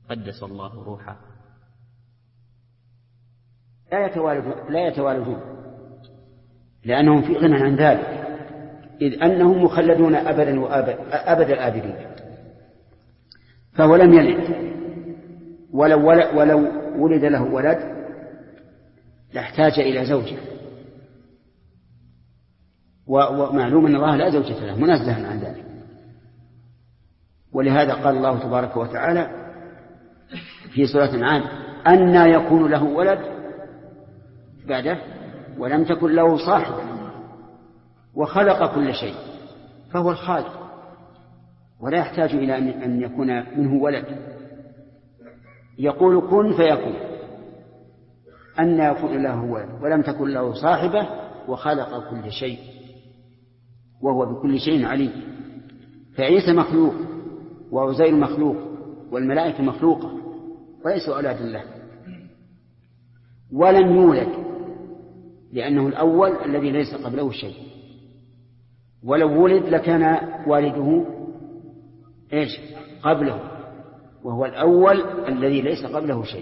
قدس الله روحه. لا يتوالدون لأنهم في غنى عن ذلك، إذ أنهم مخلدون أبدا أبد الآبدين. فهو لم يلد، ولو ولد له ولد لاحتاج إلى زوجه، ومعلوم أن الله لا زوجة له منزها عن ذلك. ولهذا قال الله تبارك وتعالى في سورة الأنعام: أنى يكون له ولد بعده ولم تكن له صاحبة وخلق كل شيء. فهو الخالق ولا يحتاج إلى أن يكون منه ولد. يقول كن فيكون. أنى يكون له ولد ولم تكن له صاحبة وخلق كل شيء وهو بكل شيء عليم. فعيسى مخلوق وعزير مخلوق والملائكة مخلوقة وليسوا أولاد الله. ولم يولد لأنه الأول الذي ليس قبله شيء، ولو ولد لكان والده إيش قبله، وهو الأول الذي ليس قبله شيء.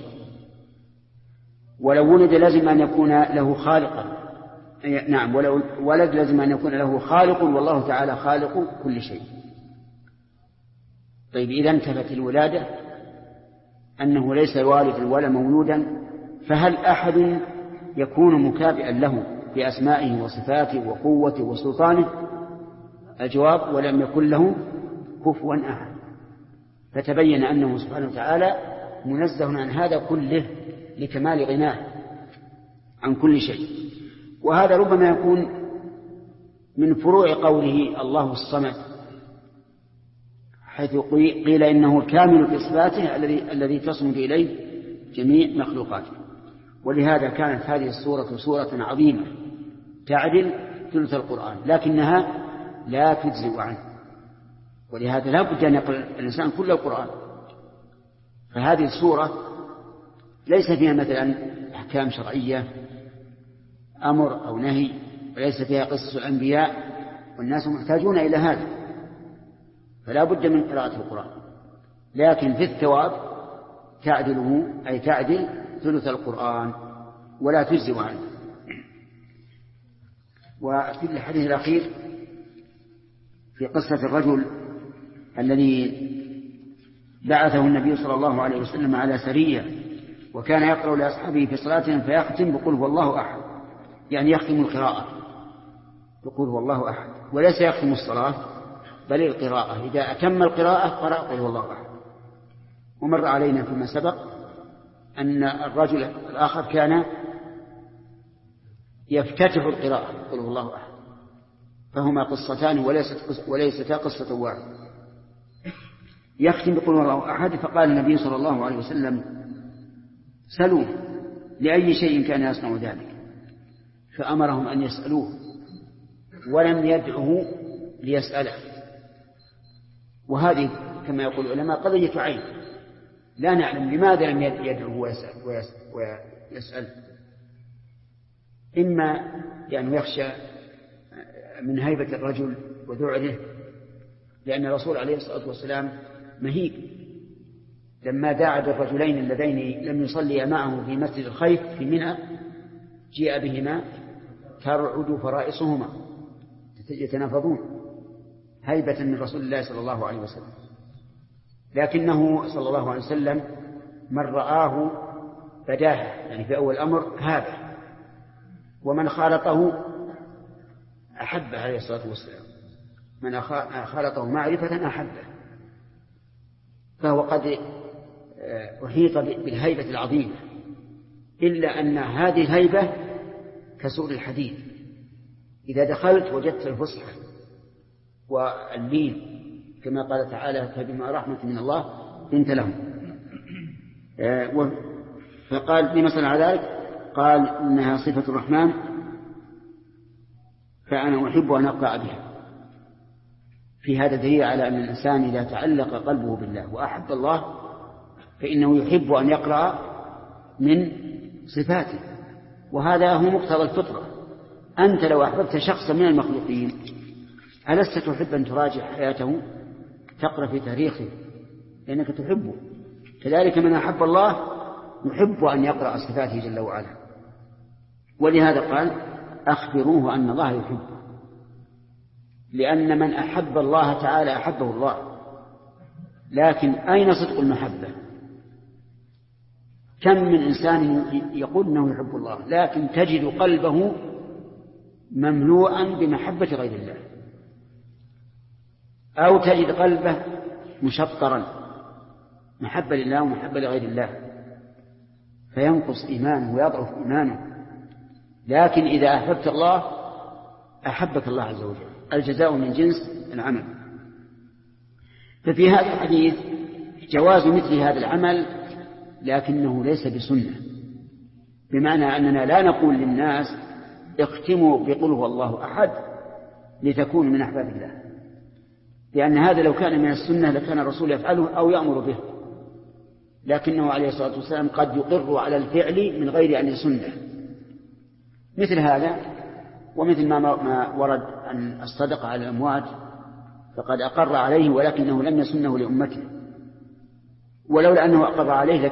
ولو ولد لازم أن يكون له خالقا، نعم، ولو ولد لازم أن يكون له خالق، والله تعالى خالق كل شيء. طيب إذا انتفت الولادة أنه ليس والدا ولا مولودا، فهل أحد يكون مكافئا له في أسمائه وصفاته وقوته وسلطانه؟ الجواب: ولم يكن له كفوا أحد. فتبين أنه سبحانه وتعالى منزه عن هذا كله لكمال غناه عن كل شيء. وهذا ربما يكون من فروع قوله الله الصمد، حيث قيل إنه الكامل في صفاته الذي تصمد إليه جميع مخلوقاته. ولهذا كانت هذه السورة سورة عظيمة تعدل ثلث القرآن، لكنها لا تجزئ عنه، ولهذا لا بد أن يقرأ الإنسان كل القرآن. فهذه السورة ليس فيها مثلا أحكام شرعية أمر أو نهي، وليس فيها قصص الأنبياء، والناس محتاجون إلى هذا، فلا بد من قراءة القرآن. لكن في الثواب تعدله، أي تعدل ثلث القرآن ولا تجزئ عنه. وفي الحديث الأخير في قصة الرجل الذي بعثه النبي صلى الله عليه وسلم على سرية، وكان يقرأ لأصحابه في صلاتهم فيختم بقول هو الله أحد، يعني يختم القراءة بقول هو الله أحد، وليس يختم الصلاة بل القراءة. إذا أتم القراءة قرأ قل هو الله أحد. ومر علينا فيما سبق أن الرجل الآخر كان يفتتح القراءة قل هو الله أحد، فهما قصتان وليستا قصة واحدة. يختم بقل هو الله أحد. فقال النبي صلى الله عليه وسلم: سلوه لأي شيء كان يصنع ذلك، فأمرهم أن يسألوه ولم يدعه ليسأله. وهذه كما يقول العلماء قضية عين، لا نعلم لماذا لم يدعه ويسأل. إما لأنه يخشى من هيبة الرجل وذعره، لأن الرسول عليه الصلاة والسلام مهيب لما دعا بالرجلين اللذين لم يصليا معه في مسجد الخيف في منى، جاء بهما ترعد فرائصهما يتنافضون هيبة من رسول الله صلى الله عليه وسلم. لكنه صلى الله عليه وسلم من رآه بداهة، يعني في أول الأمر هذا، ومن خالطه أحبه عليه الصلاة والسلام، من خالطه معرفة أحبه. فهو قد أحيط بالهيبة العظيمة، إلا أن هذه الهيبة كسور الحديد، إذا دخلت وجدت الفصحى واللين، كما قال تعالى: فبما رحمة من الله لنت لهم. فقال لمثل على ذلك قال إنها صفة الرحمن فأنا أحب أن أقرأ بها. في هذا دليل على أن الإنسان إذا تعلق قلبه بالله وأحب الله فإنه يحب أن يقرأ من صفاته، وهذا هو مقتضى الفطرة. أنت لو أحببت شخصا من المخلوقين ألست تحب أن تراجع حياته، تقرأ في تاريخه، لأنك تحبه، كذلك من أحب الله يحب أن يقرأ صفاته جل وعلا، ولهذا قال أخبروه أن الله يحبه، لأن من أحب الله تعالى أحبه الله. لكن أين صدق المحبة؟ كم من إنسان يقول أنه يحب الله لكن تجد قلبه مملوءا بمحبة غير الله، أو تجد قلبه مشطرا محبة لله ومحبة لغير الله، فينقص إيمانه ويضعف إيمانه. لكن إذا أحببت الله أحبك الله عز وجل، الجزاء من جنس العمل. ففي هذا الحديث جواز مثل هذا العمل، لكنه ليس بسنة، بمعنى أننا لا نقول للناس اختموا بقل هو الله أحد لتكونوا من أحباب الله، لأن هذا لو كان من السنة لكان الرسول يفعله أو يأمر به، لكنه عليه الصلاة والسلام قد يقر على الفعل من غير أن يسنه. مثل هذا ومثل ما ورد عن الصدقة على الأموات فقد أقر عليه ولكنه لم يسنه لأمته، ولولا أنه أقر عليه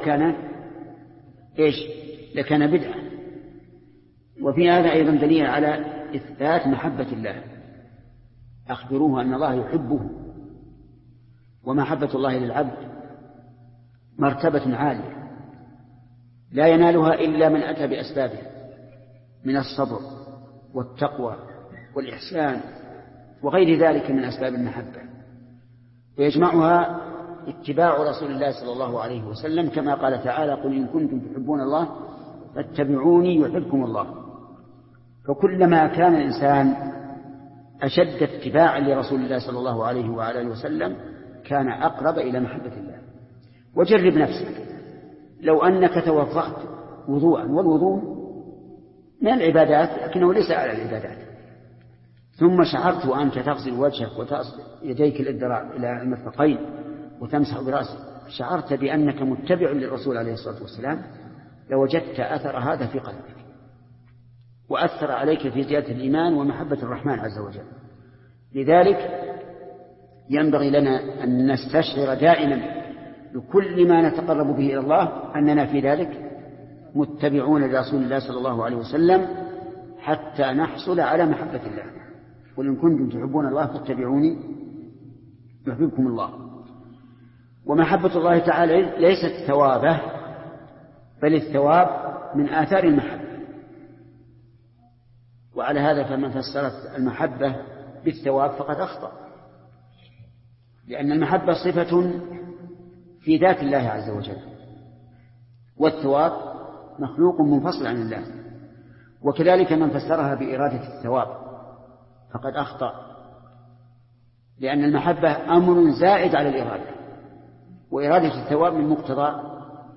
لكان بدعة. وفي هذا أيضا دليل على إثبات محبة الله، أخبروه أن الله يحبه. ومحبة الله للعبد مرتبة عالية لا ينالها إلا من أتى بأسبابه من الصبر والتقوى والإحسان وغير ذلك من أسباب المحبة، ويجمعها اتباع رسول الله صلى الله عليه وسلم، كما قال تعالى قل إن كنتم تحبون الله فاتبعوني يحبكم الله. فكلما كان الإنسان أشد اتباعا لرسول الله صلى الله عليه وآله وسلم كان أقرب إلى محبة الله. وجرب نفسك، لو أنك توضأت وضوءا، والوضوء من العبادات لكنه ليس على العبادات، ثم شعرت وأنت تغسل وجهك وتصل يديك إلى المرفقين وتمسح برأسك، شعرت بأنك متبع للرسول عليه الصلاة والسلام، لوجدت أثر هذا في قلبك وأثر عليك في زيادة الإيمان ومحبة الرحمن عز وجل. لذلك ينبغي لنا أن نستشعر دائما بكل ما نتقرب به إلى الله أننا في ذلك متبعون لرسول الله صلى الله عليه وسلم حتى نحصل على محبة الله. قل إن كنتم تحبون الله فاتبعوني يحببكم الله. ومحبة الله تعالى ليست ثوابه، بل الثواب من آثار المحبة. وعلى هذا فمن فسرت المحبة بالثواب فقد أخطأ، لأن المحبة صفة في ذات الله عز وجل، والثواب مخلوق منفصل عن الله. وكذلك من فسرها بإرادة الثواب فقد أخطأ، لأن المحبة أمر زائد على الإرادة، وإرادة الثواب من مقتضى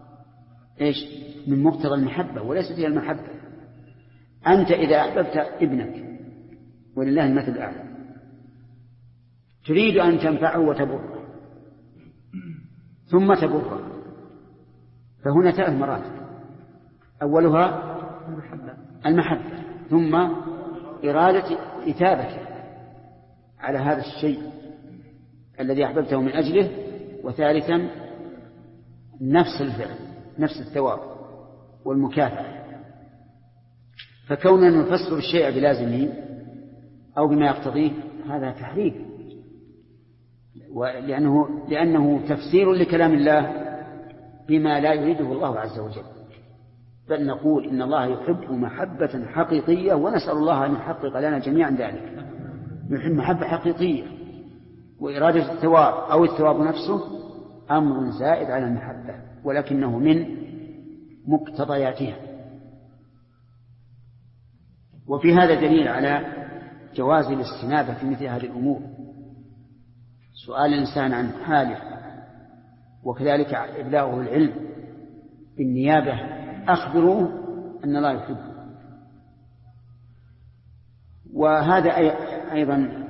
من مقتضى المحبة وليست هي المحبة. أنت إذا أحببت ابنك ولله المثل الأعلى تريد أن تنفعه وتبره ثم تبره، فهنا 3 مراتب: أولها المحبة، ثم إرادة إثابته على هذا الشيء الذي أحببته من أجله، وثالثا نفس الفعل، نفس الثواب والمكافأة. فكوننا نفسر الشيء بلازمه أو بما يقتضيه هذا تحريف، لأنه تفسير لكلام الله بما لا يريده الله عز وجل. بل نقول إن الله يحب محبة حقيقية، ونسأل الله أن يحقق لنا جميعا ذلك. يحب محبة حقيقية، وإرادة الثواب أو الثواب نفسه أمر زائد على المحبة، ولكنه من مقتضياتها. وفي هذا دليل على جواز الاستنابة في مثل هذه الأمور، سؤال الإنسان عن حاله، وكذلك إبلاغه العلم بالنيابة: أخبروه أن الله يحبه. وهذا أيضا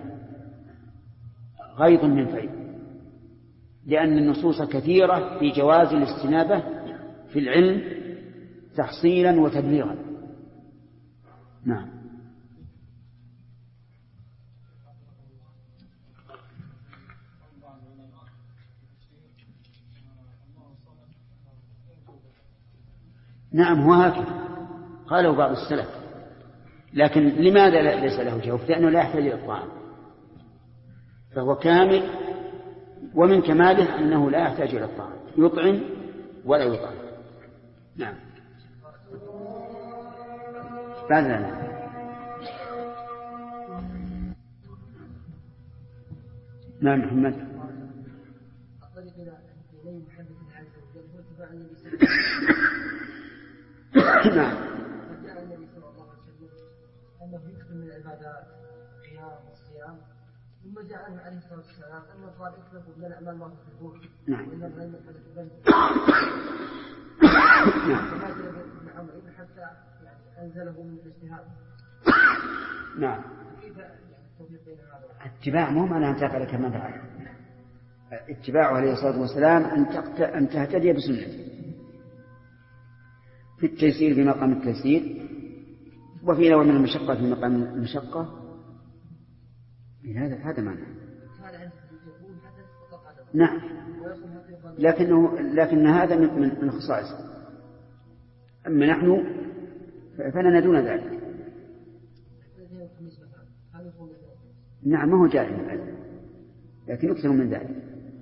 غيض من فيض، لأن النصوص كثيرة في جواز الاستنابة في العلم تحصيلا وتبليغا. نعم. نعم هو هكذا قالوا بعض السلف، لكن لماذا ليس له جوف؟ لأنه لا يحتاج إلى الطعام، فهو كامل، ومن كماله أنه لا يحتاج إلى الطعام، يطعم ولا يطعم. نعم. بعد ذلك نعم محمد. نعم. فجاء النبي صلى الله عليه وسلم أنه يكثر من العبادات القيام والصيام، ثم جاء عنه عليه الصلاة والسلام أنه قال اكتبوا من الأعمال ما تحبون. نعم. وإن الغيم قد تبنى. فما جاء ابن عمرو حتى يعني أنزله من الاجتهاد. نعم. كيف يعني التوفيق بين هذا؟ اتباع مو معناه أن تفعل كما فعل. اتباعه عليه الصلاة والسلام أن تهتدي بسنته، في التيسير في مقام التيسير، وفي نوع من المشقة في مقام المشقة. هذا معنى. نعم. لكن هذا من خصائص. أما نحن فلنا دون ذلك. نعم ما هو جائز، لكن أكثر من ذلك.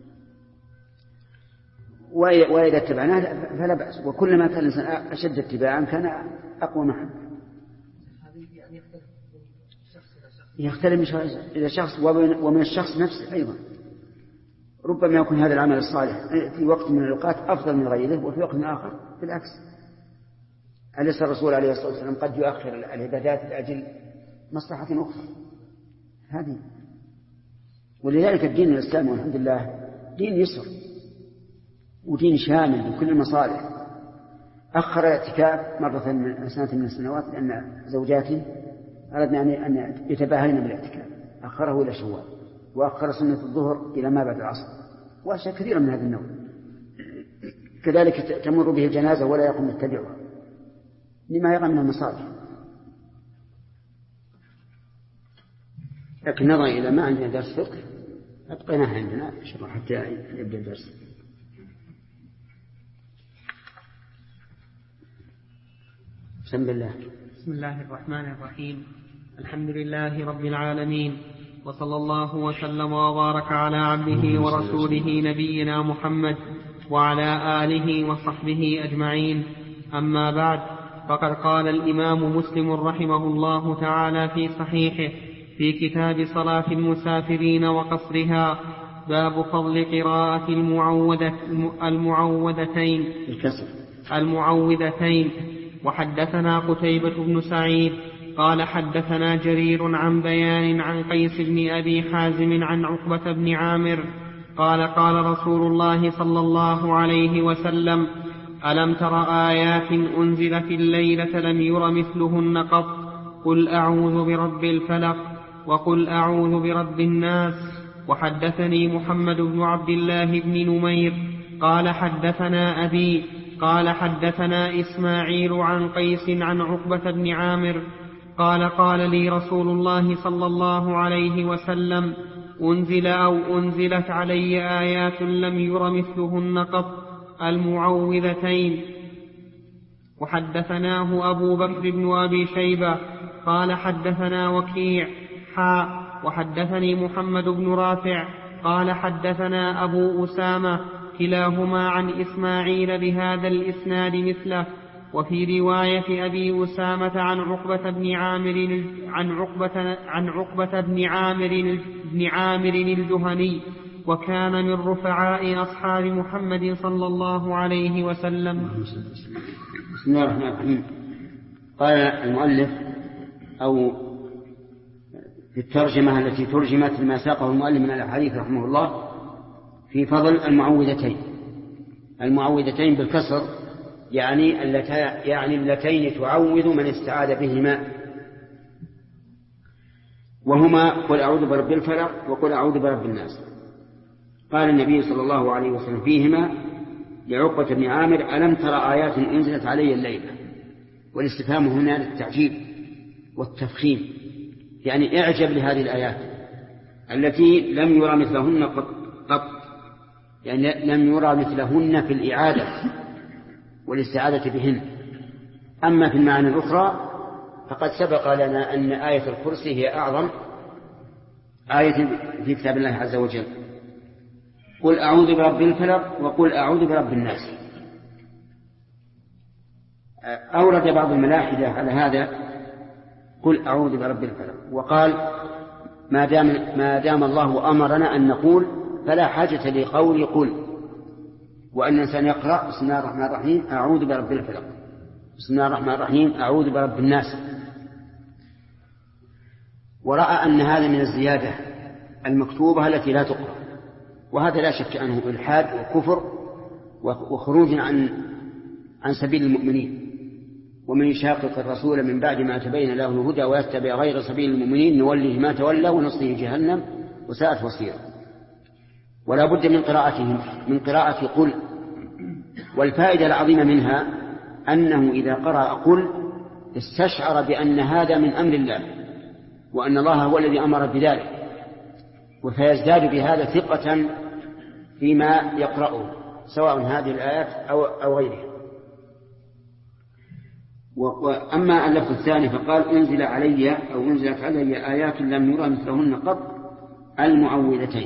وإذا اتبعناه فلا بأس، وكلما كان الإنسان أشد اتباعا كان أقوى محبة. يختلف إلى شخص ومن الشخص نفسه أيضا. ربما يكون هذا العمل الصالح في وقت من الأوقات أفضل من غيره، وفي وقت آخر بالعكس. أليس الرسول عليه الصلاة والسلام قد يؤخر العبادات لأجل مصلحة أخرى؟ هذه. ولذلك الدين الإسلامي والحمد لله دين يسر ودين شامل بكل المصالح. أخر الاعتكاف مرة من سنة من السنوات لأن زوجاتي أردنا أن يتباهلن بالاعتكاف، أخره إلى شوال، وأخر سنة الظهر إلى ما بعد العصر، وأشياء كثيرة من هذا النوع. كذلك تمر به الجنازة ولا يقوم يتبعها لما يرى من المصالح. لكن نظرا إلى ما عندنا درس فقه أبقيناها عندنا حتى يبدأ الدرس. بسم الله الرحمن الرحيم. الحمد لله رب العالمين، وصلى الله وسلم وبارك على عبده ورسوله نبينا محمد وعلى آله وصحبه أجمعين. أما بعد، فقد قال الإمام مسلم رحمه الله تعالى في صحيحه في كتاب صلاة المسافرين وقصرها: باب فضل قراءة المعوذتين. وحدثنا قتيبة بن سعيد قال حدثنا جرير عن بيان عن قيس بن أبي حازم عن عقبة بن عامر قال قال رسول الله صلى الله عليه وسلم: ألم تر آيات أنزلت الليلة لم ير مثلهن قط، قل أعوذ برب الفلق وقل أعوذ برب الناس. وحدثني محمد بن عبد الله بن نمير قال حدثنا أبي قال حدثنا إسماعيل عن قيس عن عقبة بن عامر قال قال لي رسول الله صلى الله عليه وسلم: أنزل أو أنزلت علي آيات لم ير مثلهن قط، المعوذتين. وحدثناه أبو بكر بن أبي شيبة قال حدثنا وكيع وحدثني محمد بن رافع قال حدثنا أبو أسامة كلاهما عن إسماعيل بهذا الإسناد مثله. وفي رواية أبي أسامة عن عقبة بن عامر الجهني، وكان من رفعاء أصحاب محمد صلى الله عليه وسلم. بسم الله الرحمن الرحيم. قال المؤلف أو في الترجمة التي ترجمت ما ساقه المؤلف من الحديث رحمه الله في فضل المعوذتين بالكسر، يعني اللتين تعوذ من استعاذ بهما، وهما قل أعوذ برب الفلق وقل أعوذ برب الناس. قال النبي صلى الله عليه وسلم فيهما لعقبة بن عامر: ألم ترى آيات أنزلت علي الليلة؟ والاستفهام هنا للتعجيب والتفخيم، يعني اعجب لهذه الآيات التي لم يرى مثلهن قط، يعني لم يرى مثلهن في الإعادة والاستعاذة بهن، أما في المعاني الأخرى فقد سبق لنا أن آية الكرسي هي أعظم آية في كتاب الله عز وجل. قل أعوذ برب الفلق وقل أعوذ برب الناس. أورد بعض الملاحدة على هذا قل أعوذ برب الفلق، وقال ما دام الله أمرنا أن نقول فلا حاجة لقول قل، وأن الإنسان يقرأ بسم الله الرحمن الرحيم أعوذ برب الفلق، بسم الله الرحمن الرحيم أعوذ برب الناس. ورأى أن هذا من الزيادة المكتوبة التي لا تقرأ، وهذا لا شك أنه إلحاد وكفر وخروج عن سبيل المؤمنين. ومن يشاقق الرسول من بعد ما تبين له الهدى ويتبع غير سبيل المؤمنين نوله ما تولى ونصله جهنم وساءت مصيره. ولا بد من قراءة قل. والفائدة العظيمة منها أنه إذا قرأ قل استشعر بأن هذا من أمر الله، وأن الله هو الذي أمر بذلك، وفيزداد بهذا ثقة فيما يقرأه سواء هذه الآيات أو غيرها. وأما اللفظ الثاني فقال أنزلت علي آيات لم يرى مثلهن قط المعوذتين.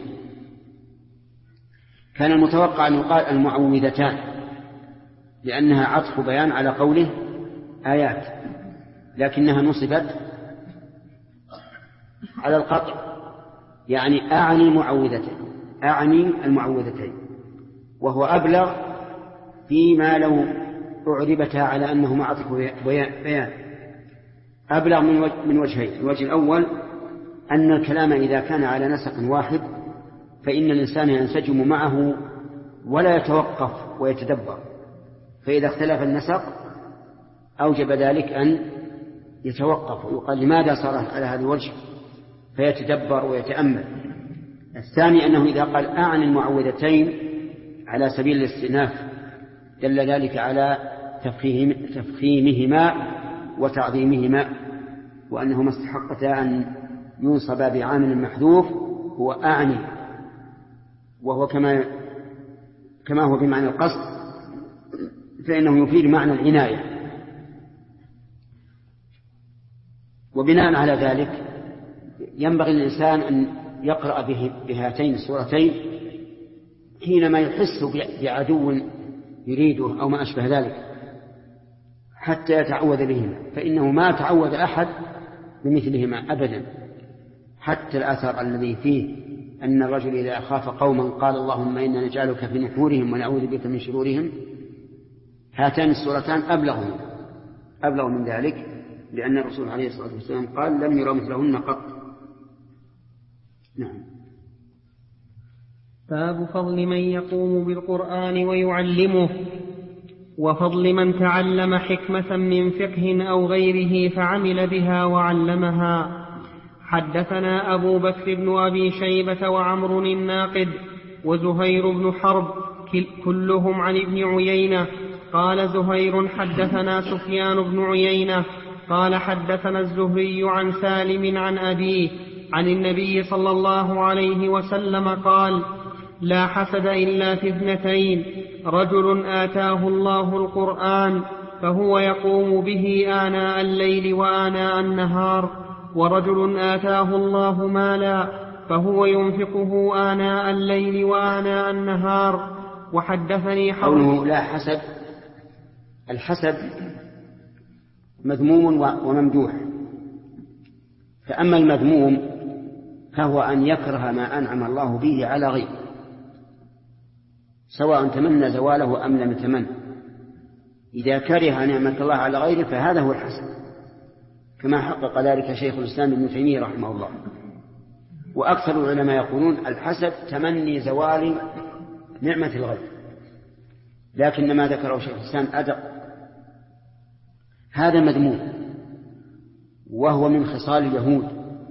كان المتوقع أن يقال المعوذتان لأنها عطف بيان على قوله آيات، لكنها نصبت على القطع، يعني أعني المعوذتين، وهو أبلغ فيما لو أعربتها على أنه عطف بيان. أبلغ من وجهين. الوجه الأول أن الكلام إذا كان على نسق واحد فإن الإنسان ينسجم معه ولا يتوقف ويتدبر، فإذا اختلف النسق أوجب ذلك أن يتوقف ويقال لماذا صار على هذا الوجه، فيتدبر ويتأمل. الثاني أنه إذا قال أعني المعوذتين على سبيل الاستئناف دل ذلك على تفخيمهما وتعظيمهما، وأنهما استحقتا أن ينصب بعامل محذوف هو أعني، وهو كما هو بمعنى القصد فإنه يفيد معنى العناية. وبناء على ذلك ينبغي الإنسان أن يقرأ بهاتين السورتين حينما يحس بعدو يريده أو ما أشبه ذلك حتى يتعوذ بهما، فإنه ما تعوذ أحد بمثلهما أبدا. حتى الأثر الذي فيه أن الرجل إذا أخاف قوما قال اللهم إنا نجعلك في نحورهم ونعوذ بك من شرورهم، هاتان السورتان أبلغ من ذلك، لأن الرسول عليه الصلاة والسلام قال لم يرى مثلهن قط. نعم. باب فضل من يقوم بالقرآن ويعلمه، وفضل من تعلم حكمة من فقه أو غيره فعمل بها وعلمها. حدثنا أبو بكر بن أبي شيبة وعمر الناقد وزهير بن حرب كلهم عن ابن عيينة. قال زهير حدثنا سفيان بن عيينة قال حدثنا الزهري عن سالم عن أبيه عن النبي صلى الله عليه وسلم قال لا حسد إلا في اثنتين: رجل آتاه الله القرآن فهو يقوم به آناء الليل وآناء النهار، ورجل آتاه الله مالا فهو ينفقه آناء الليل وآناء النهار. وحدثني قوله لا حسد، الحسد مذموم وممدوح. فأما المذموم فهو أن يكره ما أنعم الله به على غيره، سواء تمنى زواله أم لم يتمنى. إذا كره نعمة الله على غيره فهذا هو الحسد، كما حقق ذلك شيخ الإسلام ابن تيمية رحمه الله. وأكثر العلماء يقولون الحسد تمني زوال نعمة الغير، لكن ما ذكره شيخ الإسلام أدق. هذا مذموم وهو من خصال اليهود،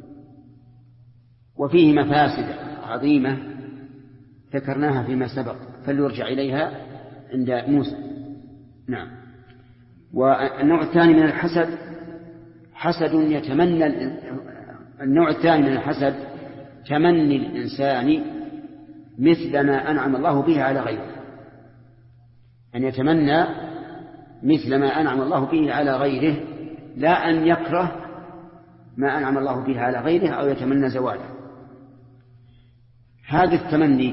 وفيه مفاسد عظيمة ذكرناها فيما سبق فليرجع إليها عند موسى. نعم. والنوع الثاني من الحسد حسد يتمنى النوع الثاني من الحسد تمني الإنسان مثل ما أنعم الله به على غيره، أن يتمنى مثل ما أنعم الله به على غيره، لا أن يكره ما أنعم الله به على غيره أو يتمنى زواله. هذا التمني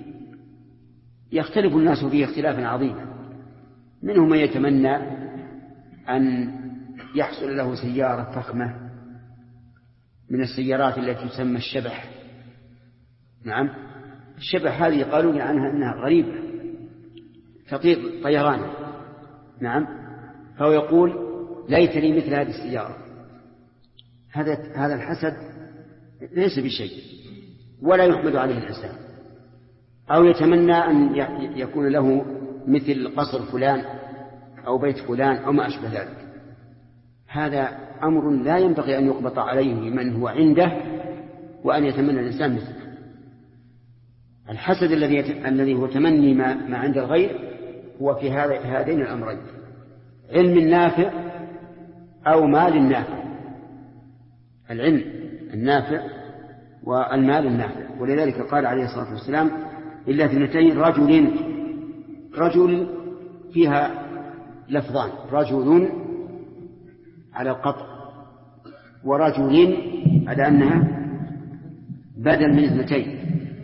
يختلف الناس فيه اختلافا عظيما، منهم من يتمنى أن يحصل له سيارة فخمة من السيارات التي تسمى الشبح. نعم، الشبح هذه قالوا عنها أنها غريبة تطير طيران. نعم، فهو يقول ليت لي مثل هذه السيارة. هذا الحسد ليس بشيء ولا يحمد عليه الإنسان. أو يتمنى أن يكون له مثل قصر فلان أو بيت فلان أو ما أشبه ذلك. هذا أمر لا ينبغي أن يقبط عليه من هو عنده وأن يتمنى الإنسان مثله. الحسد الذي هو تمني ما عند الغير هو في هذين الأمرين: علم نافع أو مال نافع. العلم النافع والمال النافع. ولذلك قال عليه الصلاة والسلام: إلا اثنتين، رجل فيها لفظان: رجل على القطع، ورجل على أنها بدل من اثنتين.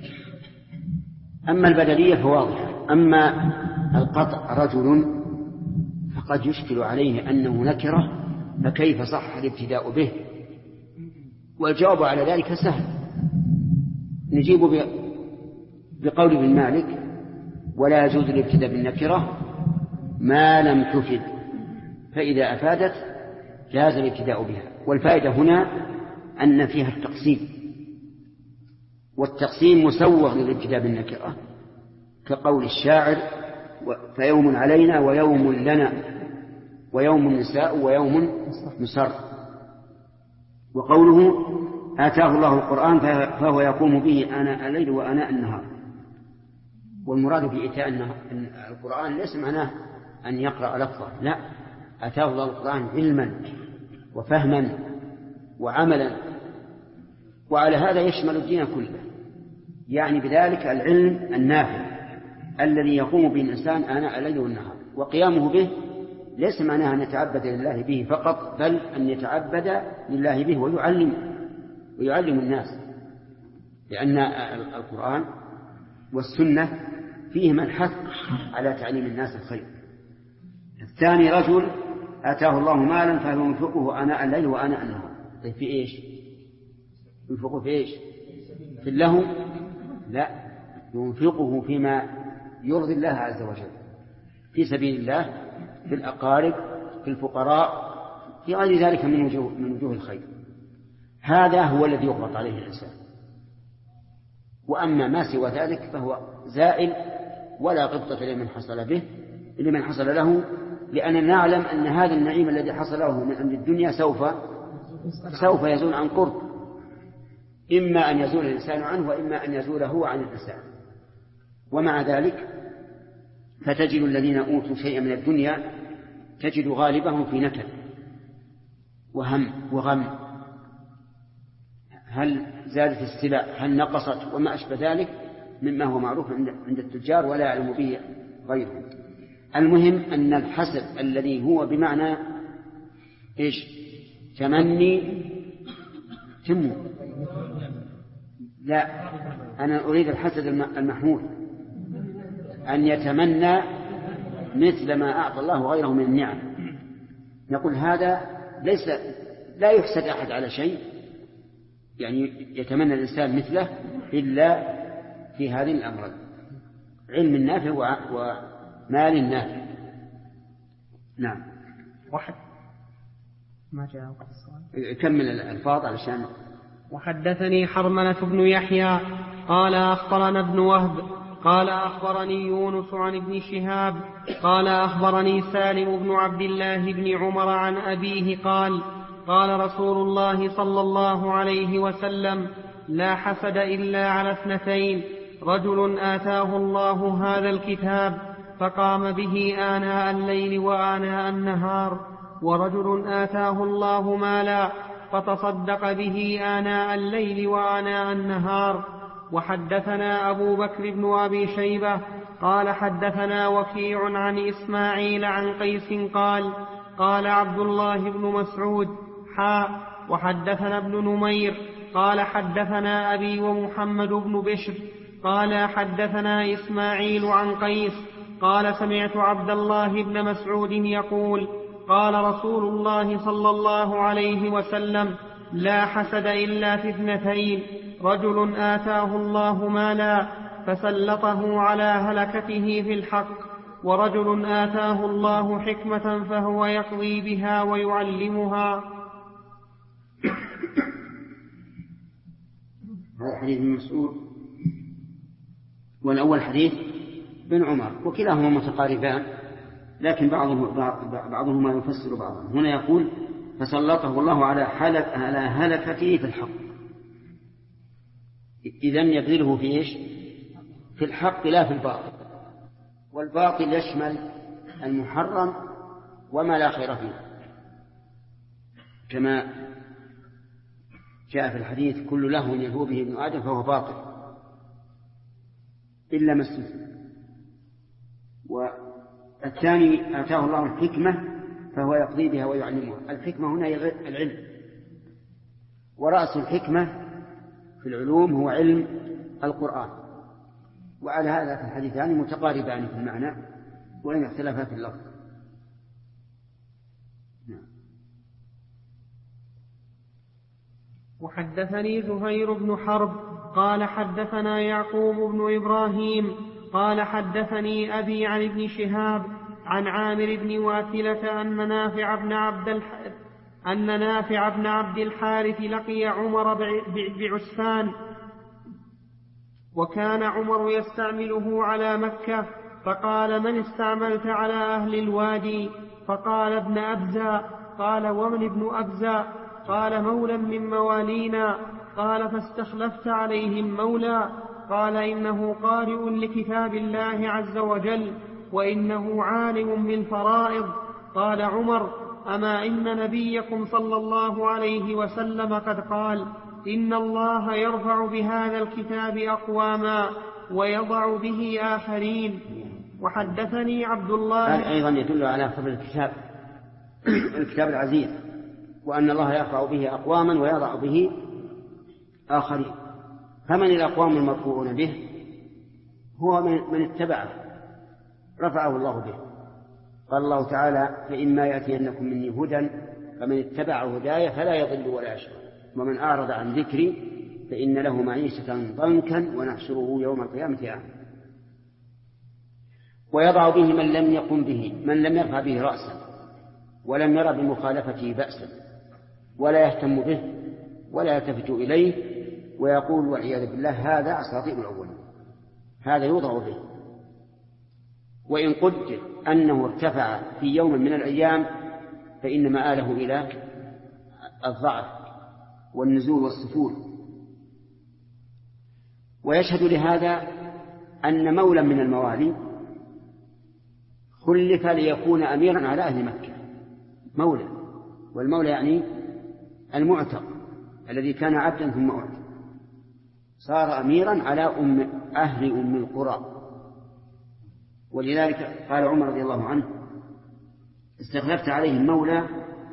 أما البدلية فواضحة، أما القطع رجل فقد يشكل عليه أنه نكرة، فكيف صح الابتداء به؟ والجواب على ذلك سهل، نجيب بقول ابن مالك: ولا يجوز الابتداء بالنكرة ما لم تفد، فإذا أفادت جاز الابتداء بها. والفائدة هنا أن فيها التقسيم، والتقسيم مسوغ للابتداء بالنكرة، كقول الشاعر: فيوم علينا ويوم لنا ويوم نساء ويوم نسر. وقوله: آتاه الله القرآن فهو يقوم به آناء الليل وآناء النهار. والمراد بإيتاء القرآن ليس معناه أن يقرأ لفظه، لا، آتاه الله القرآن علما وفهما وعملا، وعلى هذا يشمل الدين كله، يعني بذلك العلم النافع الذي يقوم به الإنسان آناء الليل والنهار. وقيامه به ليس معناه أن يتعبد لله به فقط، بل أن يتعبد لله به ويعلم الناس، لأن القرآن والسنة فيهما الحث على تعليم الناس الخير. الثاني: رجل آتاه الله مالا فهو ينفقه آناء الليل وآناء النهار. في إيش؟ ينفقه في إيش؟ في اللهو؟ لا، ينفقه فيما يرضي الله عز وجل، في سبيل الله، في الأقارب، في الفقراء، في غير ذلك من وجوه الخير. هذا هو الذي يغلط عليه الإنسان. وأما ما سوى ذلك فهو زائل ولا غبطة لمن حصل له، لأننا نعلم أن هذا النعيم الذي حصل له من أمر الدنيا سوف يزول عن قرب، إما أن يزول الإنسان عنه وإما أن يزول هو عن الإنسان. ومع ذلك فتجد الذين أوتوا شيئا من الدنيا تجد غالبهم في نكد وهم وغم. هل زادت السلع؟ هل نقصت؟ وما أشبه ذلك مما هو معروف عند التجار ولا يعلم به غيرهم. المهم أن الحسد الذي هو بمعنى إيش؟ تمني تمو، لا، أنا أريد الحسد المحمود، أن يتمنى مثل ما أعطى الله غيره من النعم. نقول هذا لا يحسد أحد على شيء، يعني يتمنى الإنسان مثله إلا في هذه الأمرين: علم نافع ومال نافع. نعم. واحد ما جاء وقت السؤال. كمل الألفاظ علشان. وحدثني حرملة بن يحيى قال أخبرنا ابن وهب قال أخبرني يونس عن ابن شهاب قال أخبرني سالم بن عبد الله بن عمر عن أبيه قال: قال رسول الله صلى الله عليه وسلم: لا حسد إلا على اثنتين: رجل آتاه الله هذا الكتاب فقام به آناء الليل وآناء النهار، ورجل آتاه الله مالا فتصدق به آناء الليل وآناء النهار. وحدثنا أبو بكر بن أبي شيبة قال حدثنا وكيع عن إسماعيل عن قيس قال قال عبد الله بن مسعود وحدثنا ابن نمير قال حدثنا أبي ومحمد بن بشر قال حدثنا إسماعيل عن قيس قال سمعت عبد الله بن مسعود يقول قال رسول الله صلى الله عليه وسلم لا حسد إلا في اثنتين رجل آتاه الله مالا فسلطه على هلكته في الحق ورجل آتاه الله حكمة فهو يقضي بها ويعلمها. هذا حديث ابن مسعود والأول حديث بن عمر وكلاهما متقاربان لكن بعضهما يفسر بعضا. هنا يقول فسلطه الله على هلكته في الحق، إذن يبذله في إيش؟ في الحق لا في الباطل، والباطل يشمل المحرم وما لا خير فيه كما جاء في الحديث كل لهو يلهو به ابن آدم فهو باطل إلا ما استثنى. والثاني آتاه الله الحكمة فهو يقضي بها ويعلمها. الحكمة هنا العلم، ورأس الحكمة في العلوم هو علم القرآن، وعلى هذا في الحديثان متقاربان في المعنى وإن اختلفا في اللفظ. وحدثني زهير بن حرب قال حدثنا يعقوب بن إبراهيم قال حدثني أبي عن ابن شهاب عن عامر بن واثلة أن نافع بن عبد الحارث لقي عمر بعسفان وكان عمر يستعمله على مكة، فقال من استعملت على أهل الوادي؟ فقال ابن أبزة. قال ومن ابن أبزة؟ قال مولى من موالينا. قال فاستخلفت عليهم مولى؟ قال إنه قارئ لكتاب الله عز وجل وإنه عالم بالفرائض. قال عمر أما إن نبيكم صلى الله عليه وسلم قد قال إن الله يرفع بهذا الكتاب أقواما ويضع به آخرين. وحدثني عبد الله هذا أيضا يدل على فضل الكتاب العزيز، وأن الله يرفع به أقواما ويضع به آخرين. فمن الأقوام المرفوعون به؟ هو من اتبعه رفعه الله به. قال الله تعالى فإما يأتينكم مني هدى فمن اتبع هداي فلا يضل ولا يشقى ومن أعرض عن ذكري فإن له معيشة ضنكا ونحشره يوم القيامة أعمى. ويضع به من لم يقم به، من لم يرفع به رأسا ولم يرى بمخالفته بأسا ولا يهتم به ولا يلتفت إليه ويقول والعياذ بالله هذا أساطير الأولين، هذا يوضع به. وإن قدر أنه ارتفع في يوم من الأيام فإن مآله إلى الضعف والنزول والسفول. ويشهد لهذا أن مولا من الموالي خلف ليكون أميرا على أهل مكة، مولى، والمولى يعني المعتق الذي كان عبدا ثم أعتق، صار أميرا على أهل أم القرى. ولذلك قال عمر رضي الله عنه استخلفت عليهم مولى.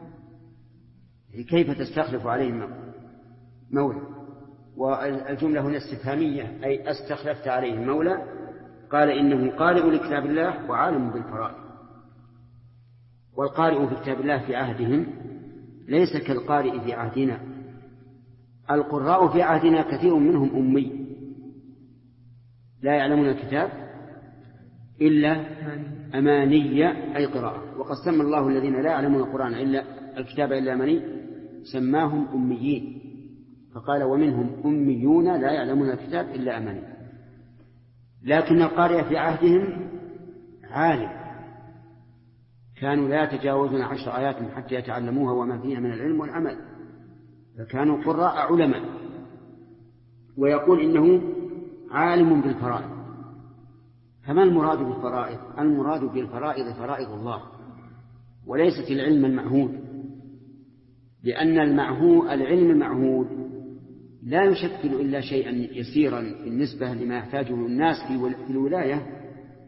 كيف تستخلف عليهم مولى؟ والجملة هنا استفهامية، أي استخلفت عليهم مولى. قال إنه قارئ لكتاب الله وعالم بالفرائض. والقارئ في كتاب الله في عهدهم ليس كالقارئ في عهدنا. القراء في عهدنا كثير منهم أمي لا يعلمون الكتاب إلا أمانية أي قراءة. وقد سمى الله الذين لا يعلمون القرآن إلا الكتاب إلا أماني سماهم أميين، فقال ومنهم أميون لا يعلمون الكتاب إلا أماني. لكن القارئ في عهدهم عالم، كانوا لا يتجاوزون 10 آيات حتى يتعلموها وما فيها من العلم والعمل، فكانوا قراء علماء. ويقول إنه عالم بالفرائض. فما المراد بالفرائض؟ المراد بالفرائض فرائض الله وليست العلم المعهود، لأن العلم المعهود لا يشكل إلا شيئا يسيرا بالنسبة لما يحتاجه الناس في الولاية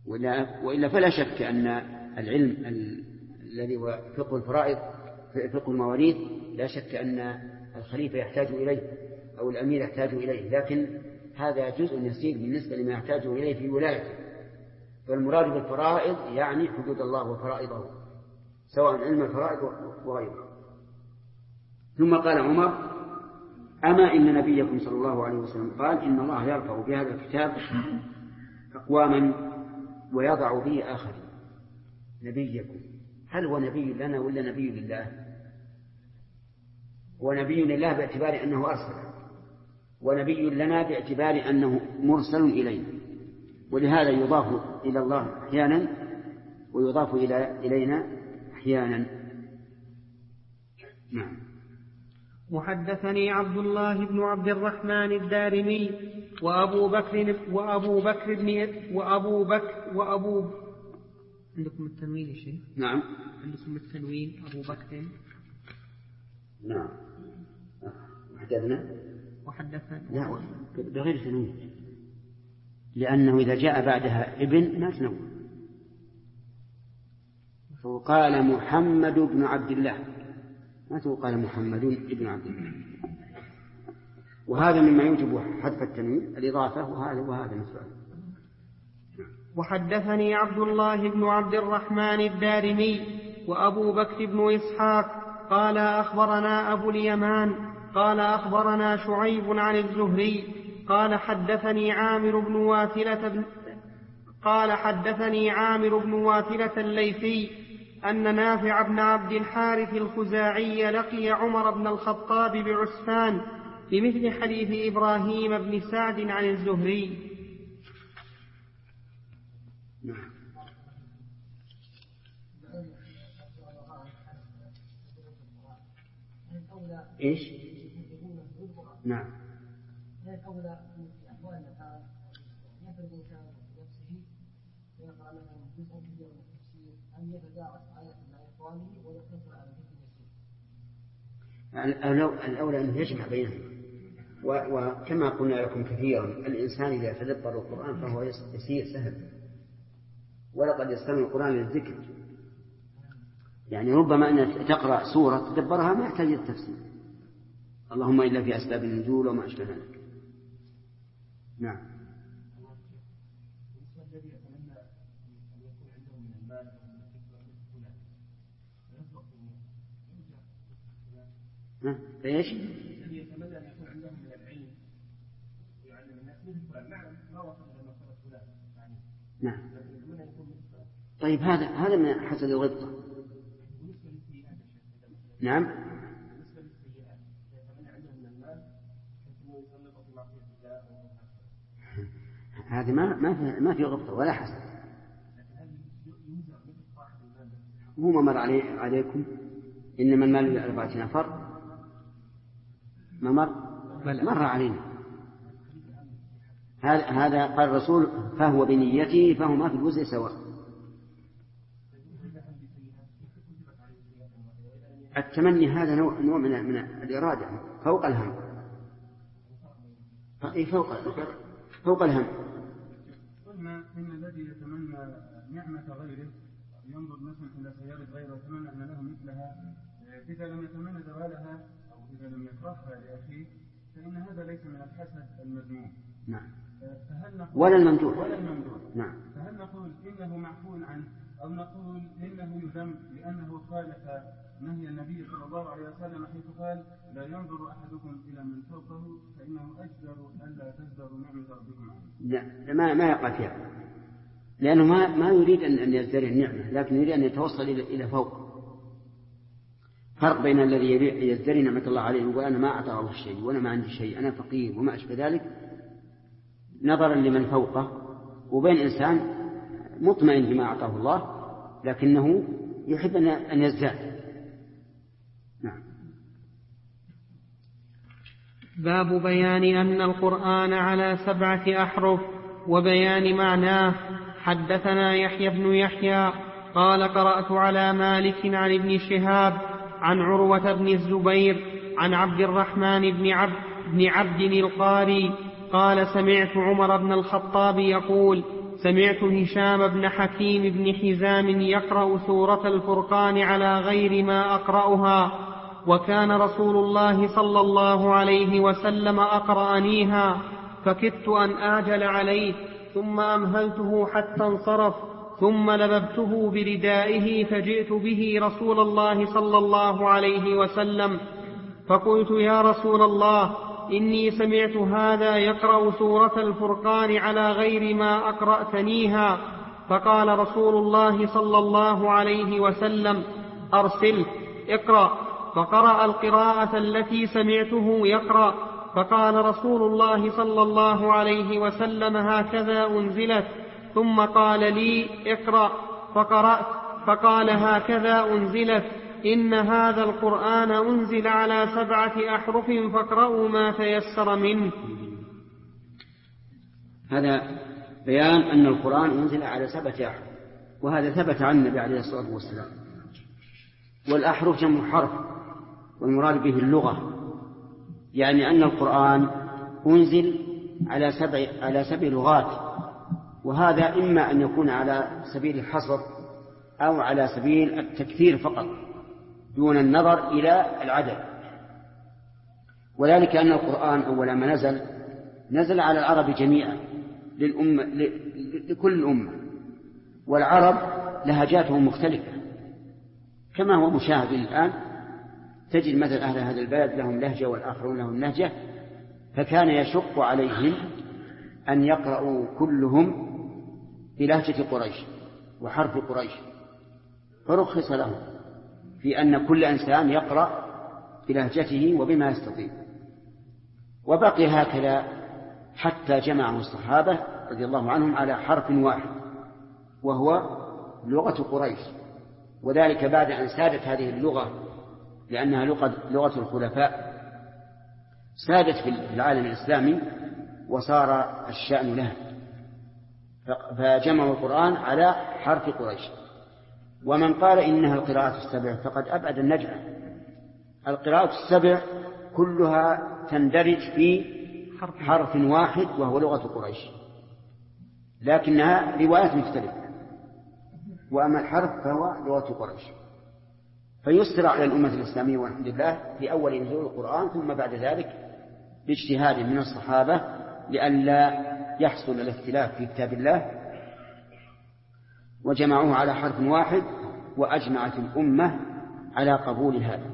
وإلا فلا شك أن العلم الذي هو فقه الفرائض فقه المواريث لا شك أن الخليفة يحتاج إليه أو الأمير يحتاج إليه، لكن هذا جزء يسير بالنسبة لما يحتاج إليه في ولايته. فالمراد بالفرائض يعني حدود الله وفرائضه، سواء علم الفرائض وغيره. ثم قال عمر: أما إن نبيكم صلى الله عليه وسلم قال: إن الله يرفع بهذا الكتاب أقواما ويضع به آخرين. نبيكم، هل هو نبي لنا ولا نبي لله؟ هو نبي لله باعتبار أنه أرسل، ونبي لنا باعتبار أنه مرسل إلينا، ولهذا يضاف إلى الله أحيانا ويضاف إلينا أحيانا. نعم. وحدثني عبد الله بن عبد الرحمن الدارمي وأبو عندكم التنوين يا شيخ؟ نعم. عندكم التنوين أبو بكر. نعم. وحدثنا لا بغير تنوين، لأنه إذا جاء بعدها ابن ما تنوين. فقال محمد بن عبد الله، ما قال محمد بن عبد الله، وهذا مما يوجب حذف التنوين الإضافة، وهذا مثله. وحدثني عبد الله بن عبد الرحمن الدارمي وأبو بكر بن إسحاق قال أخبرنا أبو اليمان قال أخبرنا شعيب عن الزهري قال حدثني عامر بن واثلة الليثي أن نافع بن عبد الحارث الخزاعي لقي عمر بن الخطاب بعسفان بمثل حديث إبراهيم بن سعد عن الزهري. إيش؟ نعم. الأولى في أحوال الآن يفرض الإنسان بنفسه ويقرأ مثلا جزءا كبيرا من التفسير، أم يتدارس آيات مع إخوانه ويقتصر على جزء يسير؟ الأولى أن يجمع بينهم، وكما قلنا لكم كثيرا الإنسان إذا تدبر القرآن فهو يسير سهل، ولقد يستمع القرآن للذكر. يعني ربما أن تقرأ سورة تدبرها ما يحتاج التفسير، اللهم إلا في أسباب النزول وما أشبه ذلك. نعم. ايش؟ الذي يتمنى ان يكون عندهم من العلم ويعلم الناس مثل فلان، نعم ما وصل الى مرتبه فلان يعني. نعم. لكن يتمنى ان يكون مثل فلان. طيب هذا من حسد الغبطة. بالنسبه للسيئات نعم. بالنسبه للسيئات يتمنى عندهم من المال انه يسلط في معصيه الله. هذه ما في غبطة ولا حسد. لكن هل يوزع مثل صاحب المال؟ هو ما مر عليكم إنما المال لأربعة نفر، ما مر علينا هذا. قال الرسول: فهو بنيته فهما في الوزر سواء. التمني هذا نوع من الإرادة فوق الهم، فوق الهم. قلنا إن الذي يتمنى نعمة غيره ينظر مثلا إلى سيارة غيره ويتمنى أن له مثلها، إذا لم يتمنى زوالها أو إذا لم يكرهها لأخيه فإن هذا ليس من الحسد المذموم. نعم. فهل نقول ولا الممدوح. نعم. فهل نقول إنه معفو عنه أو نقول إنه يذم لأنه خالف نهي النبي صلى الله عليه وسلم حيث قال: لا ينظر أحدكم إلى من فوقه فإنه أجدر ألا تزدروا نعمة ربكم عليه. لا ما يقع فيها، لأنه ما يريد أن يزدري النعمة، لكن يريد أن يتوصل إلى فوق. فرق بين الذي يزدري نعمة الله عليه ويقول أنا ما أعطاه الله شيء وأنا ما عندي شيء أنا فقير وما أشبه ذلك نظرا لمن فوقه، وبين إنسان مطمئن بما أعطاه الله لكنه يحب أن يزداد. نعم. باب بيان أن القرآن على 7 أحرف وبيان معناه. حدثنا يحيى بن يحيى قال قرأت على مالك عن ابن شهاب عن عروة بن الزبير عن عبد الرحمن بن عبد القاري قال: سمعت عمر بن الخطاب يقول: سمعت هشام بن حكيم بن حزام يقرأ سورة الفرقان على غير ما أقرأها، وكان رسول الله صلى الله عليه وسلم أقرأنيها، فكدت أن أعجل عليه، ثم أمهلته حتى انصرف، ثم لببته بردائه فجئت به رسول الله صلى الله عليه وسلم، فقلت: يا رسول الله، إني سمعت هذا يقرأ سورة الفرقان على غير ما أقرأتنيها. فقال رسول الله صلى الله عليه وسلم: أرسل، اقرأ. فقرأ القراءة التي سمعته يقرأ، فقال رسول الله صلى الله عليه وسلم: هكذا أنزلت. ثم قال لي: اقرأ. فقرأت، فقال: هكذا أنزلت، إن هذا القرآن أنزل على 7 أحرف فاقرأوا ما تيسر منه. هذا بيان أن القرآن أنزل على 7 أحرف، وهذا ثبت عن النبي عليه الصلاة والسلام. والأحرف جمع حرف، والمراد به اللغة، يعني أن القرآن أنزل على 7 لغات، وهذا إما أن يكون على سبيل الحصر أو على سبيل التكثير فقط دون النظر إلى العدد. وذلك أن القرآن أول ما نزل على العرب جميعا، لكل الأمة، والعرب لهجاتهم مختلفة كما هو مشاهد الآن. تجد مثل أهل هذا البلد لهم لهجة والآخرون لهم لهجة، فكان يشق عليهم أن يقرأوا كلهم بلهجة قريش وحرف قريش، فرخص لهم في أن كل إنسان يقرأ بلهجته وبما يستطيع. وبقي هكذا حتى جمعه الصحابة رضي الله عنهم على حرف واحد، وهو لغة قريش، وذلك بعد أن سادت هذه اللغة، لأنها لغة الخلفاء، سادت في العالم الإسلامي وصار الشأن لها، فجمعوا القرآن على حرف قريش. ومن قال إنها القراءة 7 فقد أبعد النجعة. القراءة 7 كلها تندرج في حرف واحد وهو لغة قريش، لكنها روايات مختلفة، وأما الحرف فهو لغة قريش. فيسر على الأمة الإسلامية والحمد لله في أول نزول القرآن، ثم بعد ذلك باجتهاد من الصحابة لئلا يحصل الاختلاف في كتاب الله، وجمعوه على حرف واحد، وأجمعت الأمة على قبول هذا،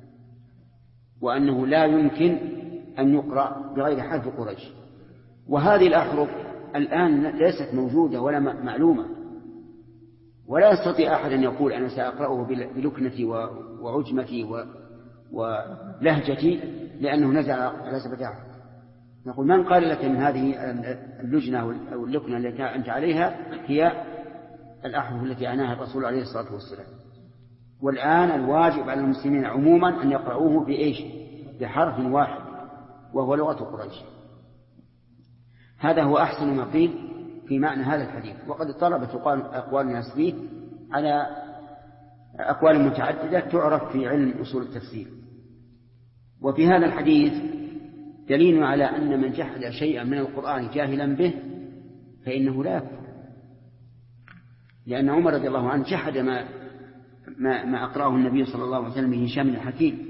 وأنه لا يمكن أن يقرأ بغير حرف قريش. وهذه الأحرف الآن ليست موجودة ولا معلومة، ولا يستطيع أحد أن يقول أنا سأقرأه بلكنتي وعجمتي ولهجتي لأنه نزل على 7 أحرف. نقول: من قال لك أن هذه اللجنة أو اللكنة التي أنت عليها هي الأحرف التي عناها الرسول عليه الصلاة والسلام؟ والآن الواجب على المسلمين عموما أن يقرأوه بحرف واحد وهو لغة قريش. هذا هو أحسن ما قيل في معنى هذا الحديث. وقد طلبت أقوال الناس فيه على أقوال متعددة تعرف في علم أصول التفسير. وفي هذا الحديث دليل على أن من جحد شيئا من القرآن جاهلا به فإنه لا يكفر، لأن عمر رضي الله عنه جحد ما أقرأه النبي صلى الله عليه وسلم من هشام بن حكيم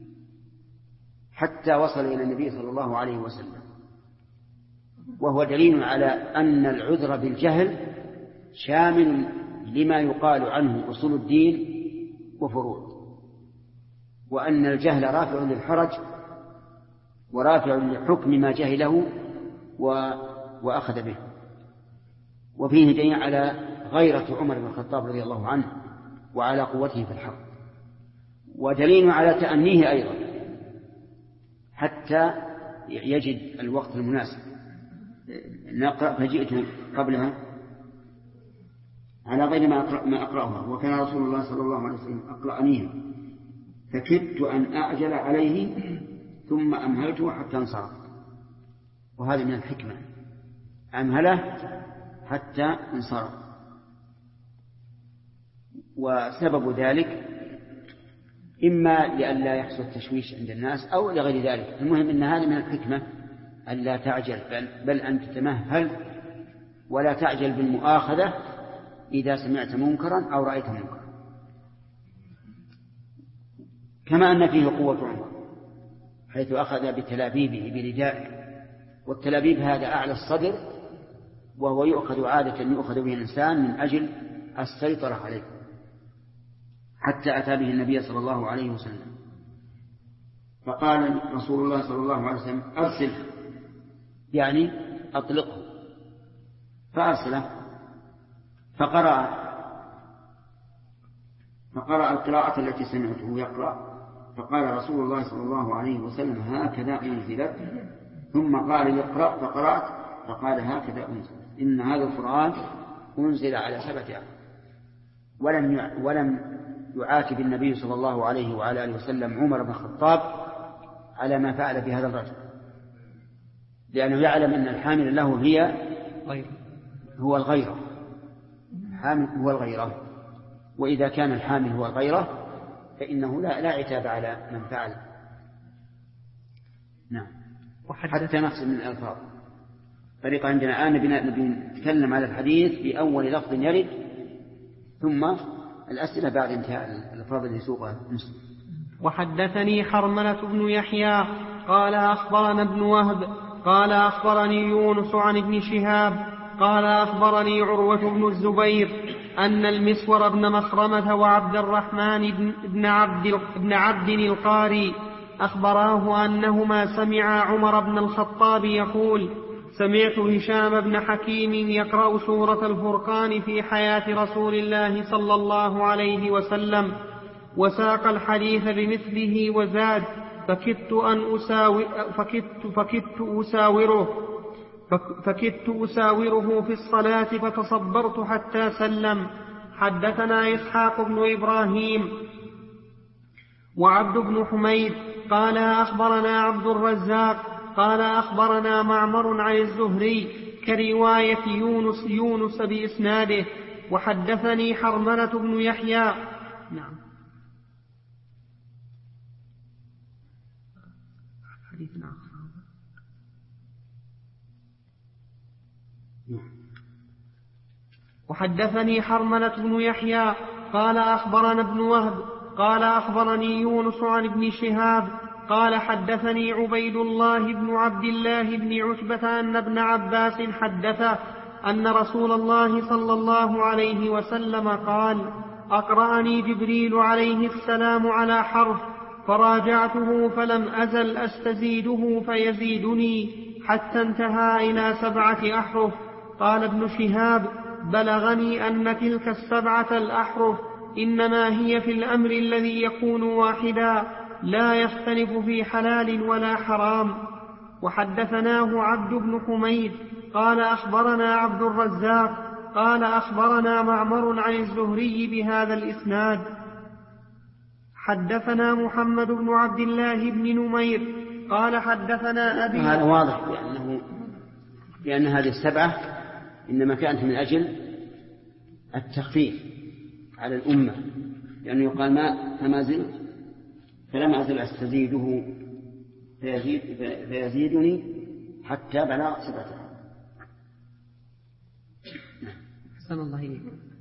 حتى وصل إلى النبي صلى الله عليه وسلم، وهو دليل على أن العذر بالجهل شامل لما يقال عنه أصول الدين وفروع، وأن الجهل رافع للحرج ورافع لحكم ما جهله وأخذ به. وفيه دليل على غيرة عمر بن الخطاب رضي الله عنه وعلى قوته في الحق، ودليل على تأنيه أيضا حتى يجد الوقت المناسب. نقرأ: فجئت قبلها على غير ما أقرأها، وكان رسول الله صلى الله عليه وسلم أقرأنيها، فكدت أن أعجل عليه ثم أمهلته حتى انصرف. وهذا من الحكمة، أمهله حتى انصرف. وسبب ذلك إما لئلا يحصل تشويش عند الناس أو لغير ذلك. المهم أن هذا من الحكمة ألا تعجل، بل أن تتمهل ولا تعجل بالمؤاخذة إذا سمعت منكرا أو رأيت منكرا. كما أن فيه قوة عمر حيث أخذ بتلابيبه بردائه، والتلابيب هذا أعلى الصدر، وهو يؤخذ عادة يؤخذ به الإنسان من أجل السيطرة عليه، حتى أتى به النبي صلى الله عليه وسلم. فقال رسول الله صلى الله عليه وسلم أرسله، يعني أطلقه، فأرسله فقرأ القراءة التي سمعته يقرأ، فقال رسول الله صلى الله عليه وسلم هكذا أنزلت، ثم قال يقرأ فقرأت، فقال هكذا أنزلت، إن هذا القرآن أنزل على 7 أعراب. ولم يعاتب النبي صلى الله عليه وعلى آله وسلم عمر بن الخطاب على ما فعل بهذا الرجل، لأنه يعلم أن الحامل له هو الغيرة، الحامل هو الغيرة، وإذا كان الحامل هو الغيرة فإنه لا عتاب على من فعل. نعم. حتى نقصد من الألفاظ. طريقة عندنا الآن نتكلم على الحديث بأول لفظ يرد، ثم الأسئلة بعد انتهاء الألفاظ اللي سوقها مسلم. وحدثني حرملة بن يحيى قال أخبرنا ابن وهب قال أخبرني يونس عن ابن شهاب قال أخبرني عروة بن الزبير أن المسور بن مخرمة وعبد الرحمن بن عبد القاري أخبراه أنهما سمعا عمر بن الخطاب يقول سمعت هشام بن حكيم يقرأ سورة الفرقان في حياة رسول الله صلى الله عليه وسلم، وساق الحديث بمثله وزاد فكدت أساوره في الصلاة فتصبرت حتى سلم. حدثنا إسحاق بن إبراهيم وعبد بن حميد قال أخبرنا عبد الرزاق قال أخبرنا معمر عن الزهري كرواية يونس بإسناده. وحدثني حرملة بن يحيى. نعم. وحدثني حرملة بن يحيى قال أخبرنا ابن وهب قال أخبرني يونس عن ابن شهاب قال حدثني عبيد الله بن عبد الله بن عتبة أن ابن عباس حدثه أن رسول الله صلى الله عليه وسلم قال أقرأني جبريل عليه السلام على حرف فراجعته فلم أزل أستزيده فيزيدني حتى انتهى إلى 7 أحرف. قال ابن شهاب بلغني أن تلك 7 الأحرف إنما هي في الأمر الذي يكون واحدا لا يختلف في حلال ولا حرام. وحدثناه عبد بن حميد قال أخبرنا عبد الرزاق قال أخبرنا معمر عن الزهري بهذا الإسناد. حدثنا محمد بن عبد الله بن نمير قال حدثنا أبي. هذا واضح لأن هذه 7 إنما كانت من أجل التخفيف على الأمة، لأنه يقال فما زلت فلم أزل أستزيده فيزيدني حتى بلغ 7. أحسن الله إليك.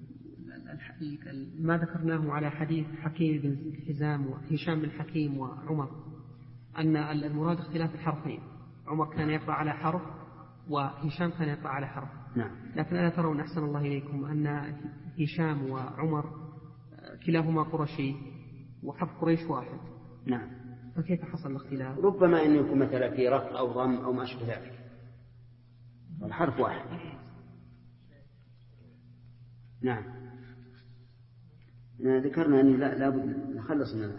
ما ذكرناه على حديث حكيم بن حزام وهشام بن حكيم وعمر أن المراد اختلاف الحرفين، عمر كان يقرأ على حرف وهشام كان يقرأ على حرف. نعم. لكن ألا ترون أحسن الله إليكم أن هشام وعمر كلاهما قرشي وحرف قريش واحد؟ نعم. فكيف حصل الاختلاف؟ ربما أن يكون مثلا في رفع أو ضم أو ما أشبه ذلك، الحرف واحد. نعم. ذكرنا أن لا بد نخلص من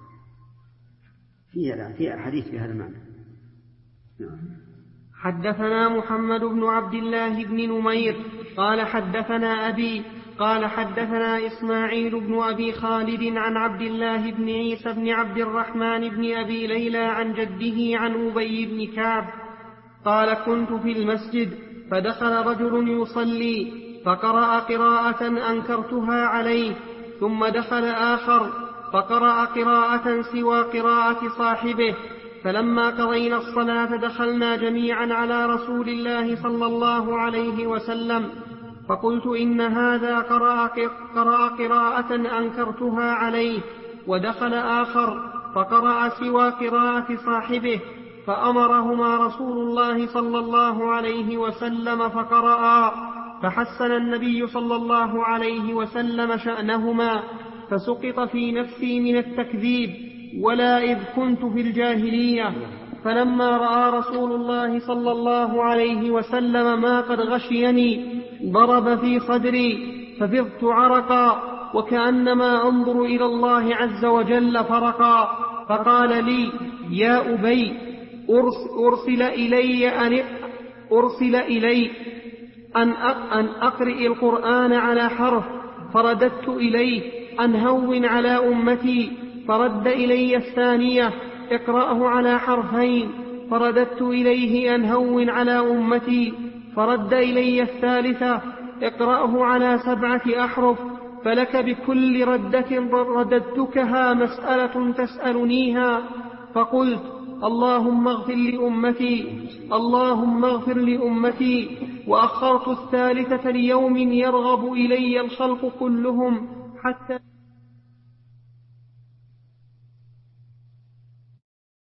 فيها حديث في هذا المعنى. نعم. حدثنا محمد بن عبد الله بن نمير قال حدثنا أبي قال حدثنا إسماعيل بن أبي خالد عن عبد الله بن عيسى بن عبد الرحمن بن أبي ليلى عن جده عن أبي بن كعب قال كنت في المسجد فدخل رجل يصلي فقرأ قراءة أنكرتها عليه، ثم دخل آخر فقرأ قراءة سوى قراءة صاحبه، فلما قضينا الصلاة دخلنا جميعا على رسول الله صلى الله عليه وسلم، فقلت إن هذا قرأ قراءة أنكرتها عليه، ودخل آخر فقرأ سوى قراءة صاحبه، فأمرهما رسول الله صلى الله عليه وسلم فقرأا، فحسن النبي صلى الله عليه وسلم شأنهما، فسقط في نفسي من التكذيب ولا إذ كنت في الجاهلية. فلما رأى رسول الله صلى الله عليه وسلم ما قد غشيني ضرب في صدري ففضت عرقا وكأنما أنظر إلى الله عز وجل فرقا، فقال لي: يا أبي، أرسل إلي أن أقرئ القرآن على حرف، فرددت إليه أن هون على أمتي، فرد إلي الثانية: اقرأه على حرفين، فرددت إليه أن هون على أمتي، فرد إلي الثالثة: اقرأه على 7 أحرف، فلك بكل ردة رددتكها مسألة تسألنيها. فقلت: اللهم اغفر لأمتي، اللهم اغفر لأمتي. وأخرت الثالثة ليوم يرغب إلي الخلق كلهم حتى